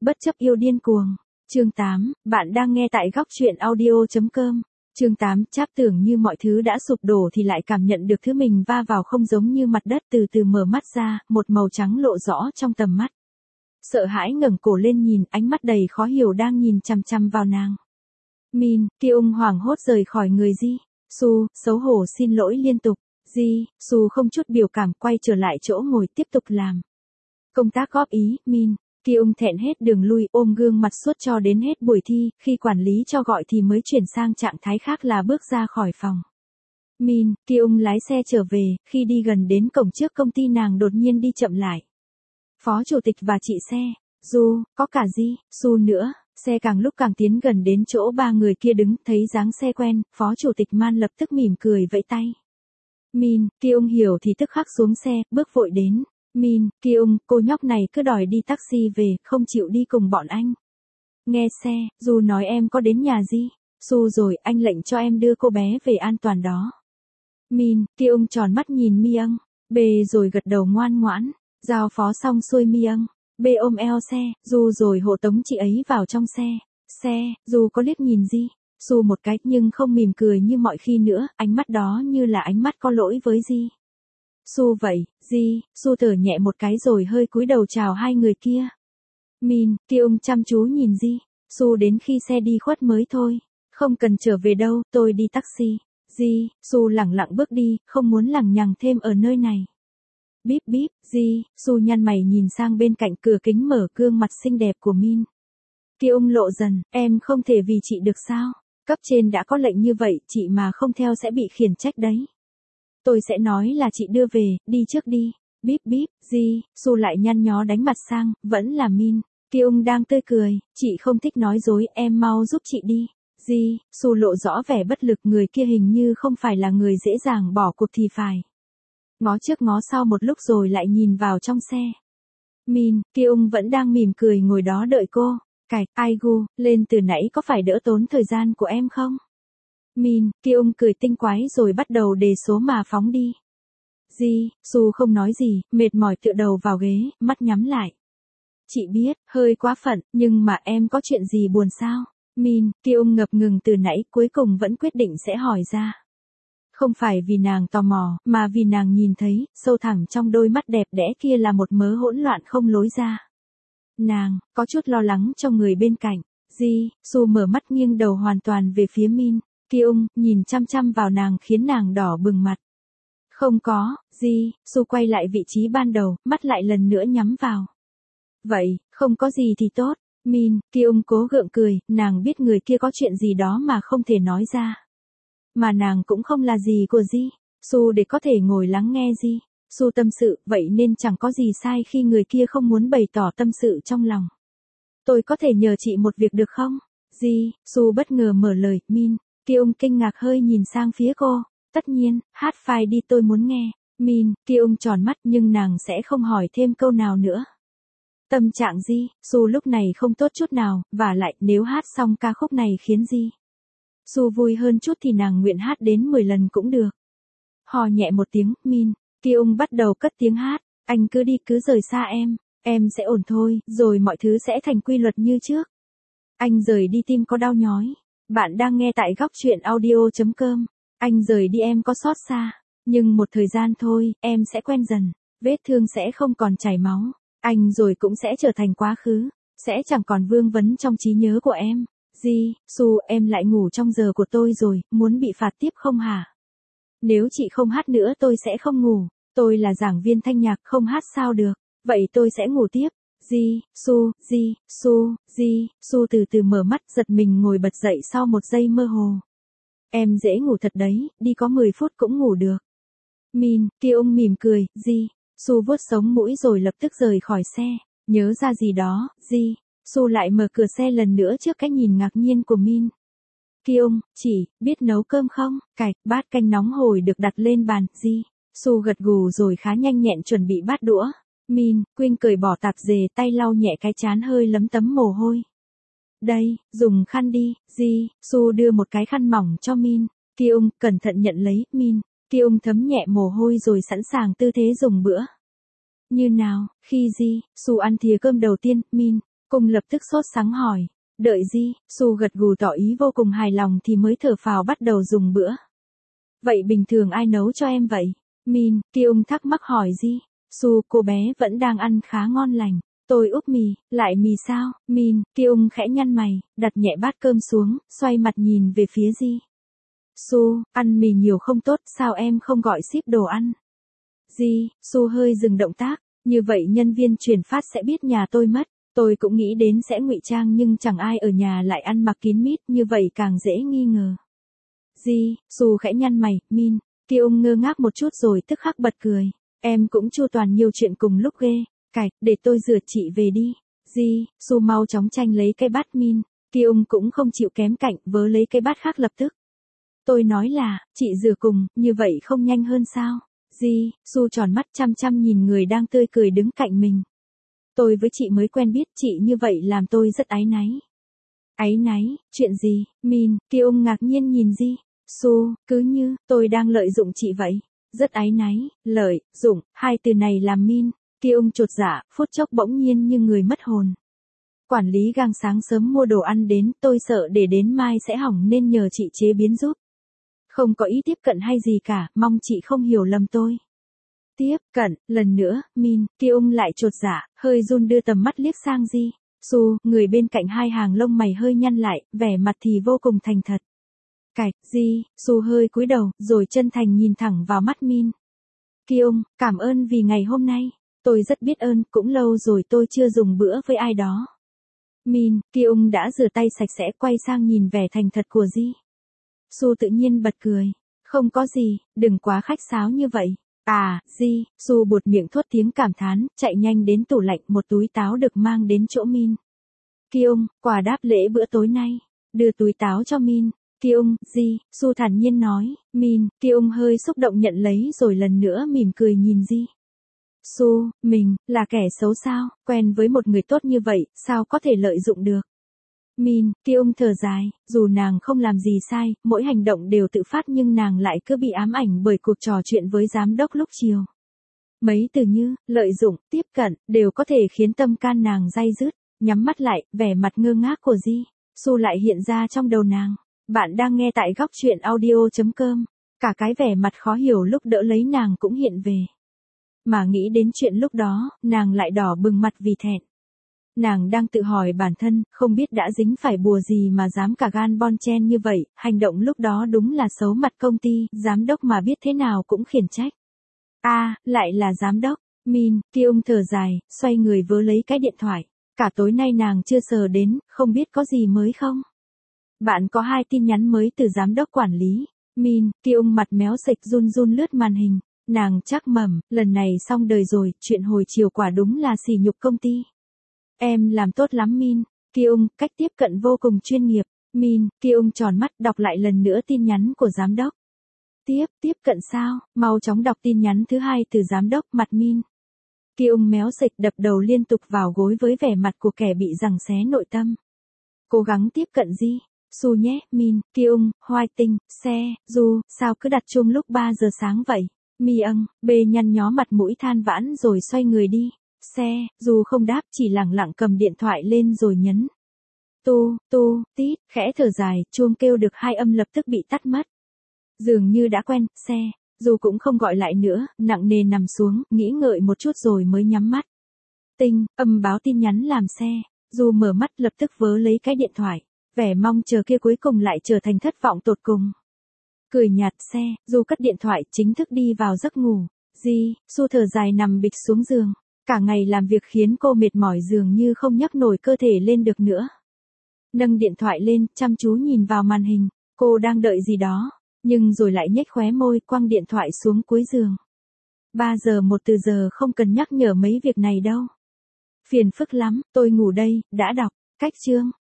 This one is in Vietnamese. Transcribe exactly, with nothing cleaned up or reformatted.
Bất chấp yêu điên cuồng. Chương tám, bạn đang nghe tại góc truyện audio chấm com. Chương tám, Tráp tưởng như mọi thứ đã sụp đổ thì lại cảm nhận được thứ mình va vào không giống như mặt đất, từ từ mở mắt ra, một màu trắng lộ rõ trong tầm mắt. Sợ hãi ngẩng cổ lên nhìn, ánh mắt đầy khó hiểu đang nhìn chằm chằm vào nàng. Min, Kyung hoảng hốt rời khỏi người Ji. Su, xấu hổ xin lỗi liên tục. Ji, Su không chút biểu cảm quay trở lại chỗ ngồi tiếp tục làm công tác góp ý. Min, Kyung thẹn hết đường lui, ôm gương mặt suốt cho đến hết buổi thi, khi quản lý cho gọi thì mới chuyển sang trạng thái khác là bước ra khỏi phòng. Min, Kyung lái xe trở về, khi đi gần đến cổng trước công ty nàng đột nhiên đi chậm lại. Phó chủ tịch và chị xe, Du, có cả Ji, Su nữa. Xe càng lúc càng tiến gần đến chỗ ba người kia đứng, thấy dáng xe quen, phó chủ tịch Man lập tức mỉm cười vẫy tay. Min, Kyung hiểu thì tức khắc xuống xe, bước vội đến. Min, Kyung, cô nhóc này cứ đòi đi taxi về, không chịu đi cùng bọn anh. Nghe xe, dù nói em có đến nhà Ji, Su rồi, anh lệnh cho em đưa cô bé về an toàn đó. Min, Kyung tròn mắt nhìn Myung, bê rồi gật đầu ngoan ngoãn, giao phó xong xuôi Myung, bê ôm eo xe, Du rồi hộ tống chị ấy vào trong xe. Xe, Du có liếc nhìn Ji, Su một cái nhưng không mỉm cười như mọi khi nữa, ánh mắt đó như là ánh mắt có lỗi với Ji. Su vậy, Ji, Su thở nhẹ một cái rồi hơi cúi đầu chào hai người kia. Min, Kyung chăm chú nhìn Ji, Su đến khi xe đi khuất mới thôi, không cần trở về đâu, tôi đi taxi. Ji, Su lẳng lặng bước đi, không muốn lằng nhằng thêm ở nơi này. Bíp bíp, Ji, Su nhăn mày nhìn sang bên cạnh cửa kính mở gương mặt xinh đẹp của Min. Kyung lộ dần, em không thể vì chị được sao? Cấp trên đã có lệnh như vậy, chị mà không theo sẽ bị khiển trách đấy. Tôi sẽ nói là chị đưa về, đi trước đi. Bíp bíp, Ji, Su lại nhăn nhó đánh mặt sang, vẫn là Min. Kyung đang tươi cười, chị không thích nói dối, em mau giúp chị đi. Ji, Su lộ rõ vẻ bất lực, người kia hình như không phải là người dễ dàng bỏ cuộc thì phải. Ngó trước ngó sau một lúc rồi lại nhìn vào trong xe. Min, Kyung vẫn đang mỉm cười ngồi đó đợi cô. Cạch, Aigu, lên từ nãy có phải đỡ tốn thời gian của em không? Min, Kyung cười tinh quái rồi bắt đầu đề số mà phóng đi. Ji, Su không nói gì, mệt mỏi tựa đầu vào ghế, mắt nhắm lại. Chị biết, hơi quá phận, nhưng mà em có chuyện gì buồn sao? Min, Kyung ngập ngừng từ nãy, cuối cùng vẫn quyết định sẽ hỏi ra. Không phải vì nàng tò mò, mà vì nàng nhìn thấy, sâu thẳm trong đôi mắt đẹp đẽ kia là một mớ hỗn loạn không lối ra. Nàng, có chút lo lắng cho người bên cạnh. Ji, Su mở mắt nghiêng đầu hoàn toàn về phía Min. Kyung, nhìn chăm chăm vào nàng khiến nàng đỏ bừng mặt. Không có, Ji, Su quay lại vị trí ban đầu, mắt lại lần nữa nhắm vào. Vậy, không có gì thì tốt. Min, Kyung cố gượng cười, nàng biết người kia có chuyện gì đó mà không thể nói ra. Mà nàng cũng không là gì của Ji, Su để có thể ngồi lắng nghe Ji. Su tâm sự, vậy nên chẳng có gì sai khi người kia không muốn bày tỏ tâm sự trong lòng. Tôi có thể nhờ chị một việc được không? Ji, Su bất ngờ mở lời. Min, Kyung kinh ngạc hơi nhìn sang phía cô. Tất nhiên, hát file đi, tôi muốn nghe. Min, Kyung tròn mắt nhưng nàng sẽ không hỏi thêm câu nào nữa. Tâm trạng Ji, Su lúc này không tốt chút nào, và lại nếu hát xong ca khúc này khiến Ji, Su vui hơn chút thì nàng nguyện hát đến mười lần cũng được. Hò nhẹ một tiếng, Min, Kyung bắt đầu cất tiếng hát. Anh cứ đi, cứ rời xa em, em sẽ ổn thôi, rồi mọi thứ sẽ thành quy luật như trước. Anh rời đi tim có đau nhói. Bạn đang nghe tại góc truyện audio chấm com. Anh rời đi em có xót xa, nhưng một thời gian thôi, em sẽ quen dần, vết thương sẽ không còn chảy máu. Anh rồi cũng sẽ trở thành quá khứ, sẽ chẳng còn vương vấn trong trí nhớ của em. Ji, Su, em lại ngủ trong giờ của tôi rồi, muốn bị phạt tiếp không hả? Nếu chị không hát nữa tôi sẽ không ngủ, tôi là giảng viên thanh nhạc, không hát sao được, vậy tôi sẽ ngủ tiếp. Ji, Su, Ji, Su, Ji, Su từ từ mở mắt, giật mình ngồi bật dậy sau một giây mơ hồ. Em dễ ngủ thật đấy, đi có mười phút cũng ngủ được. Min, Kyung mỉm cười. Ji, Su vuốt sống mũi rồi lập tức rời khỏi xe, nhớ ra gì đó. Ji, Su lại mở cửa xe lần nữa trước cái nhìn ngạc nhiên của Min. Kyung, chỉ, biết nấu cơm không? Cạch, bát canh nóng hổi được đặt lên bàn. Ji, Su gật gù rồi khá nhanh nhẹn chuẩn bị bát đũa. Min, Quynh cởi bỏ tạp dề, tay lau nhẹ cái trán hơi lấm tấm mồ hôi. Đây, dùng khăn đi. Ji, Su đưa một cái khăn mỏng cho Min. Kyung, cẩn thận nhận lấy. Min, Kyung thấm nhẹ mồ hôi rồi sẵn sàng tư thế dùng bữa. Như nào, khi Ji, Su ăn thìa cơm đầu tiên, Min, Cung lập tức sốt sắng hỏi. Đợi gì? Su gật gù tỏ ý vô cùng hài lòng thì mới thở phào bắt đầu dùng bữa. Vậy bình thường ai nấu cho em vậy? Min, Kyung thắc mắc hỏi gì? Su, cô bé vẫn đang ăn khá ngon lành. Tôi úp mì, lại mì sao? Min, Kyung khẽ nhăn mày, đặt nhẹ bát cơm xuống, xoay mặt nhìn về phía Ji. Su, ăn mì nhiều không tốt, sao em không gọi ship đồ ăn? Ji, Su hơi dừng động tác, như vậy nhân viên chuyển phát sẽ biết nhà tôi mất. Tôi cũng nghĩ đến sẽ ngụy trang nhưng chẳng ai ở nhà lại ăn mặc kín mít, như vậy càng dễ nghi ngờ. Ji, Su khẽ nhăn mày, Min, Kyung ngơ ngác một chút rồi tức khắc bật cười. Em cũng chu toàn nhiều chuyện cùng lúc ghê. Cạch, để tôi rửa chị về đi. Ji, Su mau chóng tranh lấy cái bát. Min, Kyung cũng không chịu kém cạnh, vớ lấy cái bát khác lập tức. Tôi nói là, chị rửa cùng, như vậy không nhanh hơn sao? Ji, Su tròn mắt chăm chăm nhìn người đang tươi cười đứng cạnh mình. Tôi với chị mới quen biết, chị như vậy làm tôi rất áy náy. Áy náy, chuyện gì? Min, Kyung ngạc nhiên nhìn Ji. Su, cứ như, tôi đang lợi dụng chị vậy. Rất áy náy, lợi, dụng, hai từ này làm Min, Kyung chột dạ, phút chốc bỗng nhiên như người mất hồn. Quản lý gang sáng sớm mua đồ ăn đến, tôi sợ để đến mai sẽ hỏng nên nhờ chị chế biến giúp. Không có ý tiếp cận hay gì cả, mong chị không hiểu lầm tôi. Tiếp cận, lần nữa, Min, Kyung lại chột dạ, hơi run đưa tầm mắt liếc sang Ji. Su, người bên cạnh hai hàng lông mày hơi nhăn lại, vẻ mặt thì vô cùng thành thật. Cạch, Ji, Su hơi cúi đầu, rồi chân thành nhìn thẳng vào mắt Min. Kyung, cảm ơn vì ngày hôm nay. Tôi rất biết ơn, cũng lâu rồi tôi chưa dùng bữa với ai đó. Min, Kyung đã rửa tay sạch sẽ quay sang nhìn vẻ thành thật của Ji. Su tự nhiên bật cười. Không có gì, đừng quá khách sáo như vậy. À, Ji, Su buột miệng thốt tiếng cảm thán, chạy nhanh đến tủ lạnh, một túi táo được mang đến chỗ Min. Kyung, quà đáp lễ bữa tối nay. Đưa túi táo cho Min. Kyung, Ji, Su thản nhiên nói. Min, Kyung hơi xúc động nhận lấy rồi lần nữa mỉm cười nhìn Ji. Su, mình, là kẻ xấu sao, quen với một người tốt như vậy, sao có thể lợi dụng được. Min, Kyung thở dài, dù nàng không làm gì sai, mỗi hành động đều tự phát nhưng nàng lại cứ bị ám ảnh bởi cuộc trò chuyện với giám đốc lúc chiều. Mấy từ như, lợi dụng, tiếp cận, đều có thể khiến tâm can nàng day dứt, nhắm mắt lại, vẻ mặt ngơ ngác của Ji. Su lại hiện ra trong đầu nàng. Bạn đang nghe tại góc truyện audio chấm com, cả cái vẻ mặt khó hiểu lúc đỡ lấy nàng cũng hiện về. Mà nghĩ đến chuyện lúc đó, nàng lại đỏ bừng mặt vì thẹn. Nàng đang tự hỏi bản thân, không biết đã dính phải bùa gì mà dám cả gan bon chen như vậy, hành động lúc đó đúng là xấu mặt công ty, giám đốc mà biết thế nào cũng khiển trách. A, à, lại là giám đốc. Min, Kyung thở dài, xoay người vớ lấy cái điện thoại. Cả tối nay nàng chưa sờ đến, không biết có gì mới không? Bạn có hai tin nhắn mới từ giám đốc quản lý. Min, Kyung mặt méo sạch run run lướt màn hình. Nàng chắc mẩm, lần này xong đời rồi, chuyện hồi chiều quả đúng là sỉ nhục công ty. Em làm tốt lắm Min. Kyung, cách tiếp cận vô cùng chuyên nghiệp. Min, Kyung tròn mắt đọc lại lần nữa tin nhắn của giám đốc. Tiếp, tiếp cận sao, mau chóng đọc tin nhắn thứ hai từ giám đốc. Mặt Min. Kyung méo sạch đập đầu liên tục vào gối với vẻ mặt của kẻ bị giằng xé nội tâm. Cố gắng tiếp cận Ji. Su nhé, Min, Kyung, Hoai Tinh, xe, Du, sao cứ đặt chung lúc ba giờ sáng vậy? Mi âng, bê nhăn nhó mặt mũi than vãn rồi xoay người đi. Xe, Du không đáp chỉ lẳng lặng cầm điện thoại lên rồi nhấn. Tu, tu, tít, khẽ thở dài, chuông kêu được hai âm lập tức bị tắt mất. Dường như đã quen, xe, Du cũng không gọi lại nữa, nặng nề nằm xuống, nghĩ ngợi một chút rồi mới nhắm mắt. Tinh, âm báo tin nhắn làm xe, Du mở mắt lập tức vớ lấy cái điện thoại. Vẻ mong chờ kia cuối cùng lại trở thành thất vọng tột cùng. Cười nhạt xe, Du cất điện thoại chính thức đi vào giấc ngủ. Ji, Su thở dài nằm bịch xuống giường. Cả ngày làm việc khiến cô mệt mỏi dường như không nhấc nổi cơ thể lên được nữa. Nâng điện thoại lên, chăm chú nhìn vào màn hình. Cô đang đợi gì đó, nhưng rồi lại nhếch khóe môi quăng điện thoại xuống cuối giường. ba giờ một từ giờ không cần nhắc nhở mấy việc này đâu. Phiền phức lắm, tôi ngủ đây, đã đọc. Cách chương.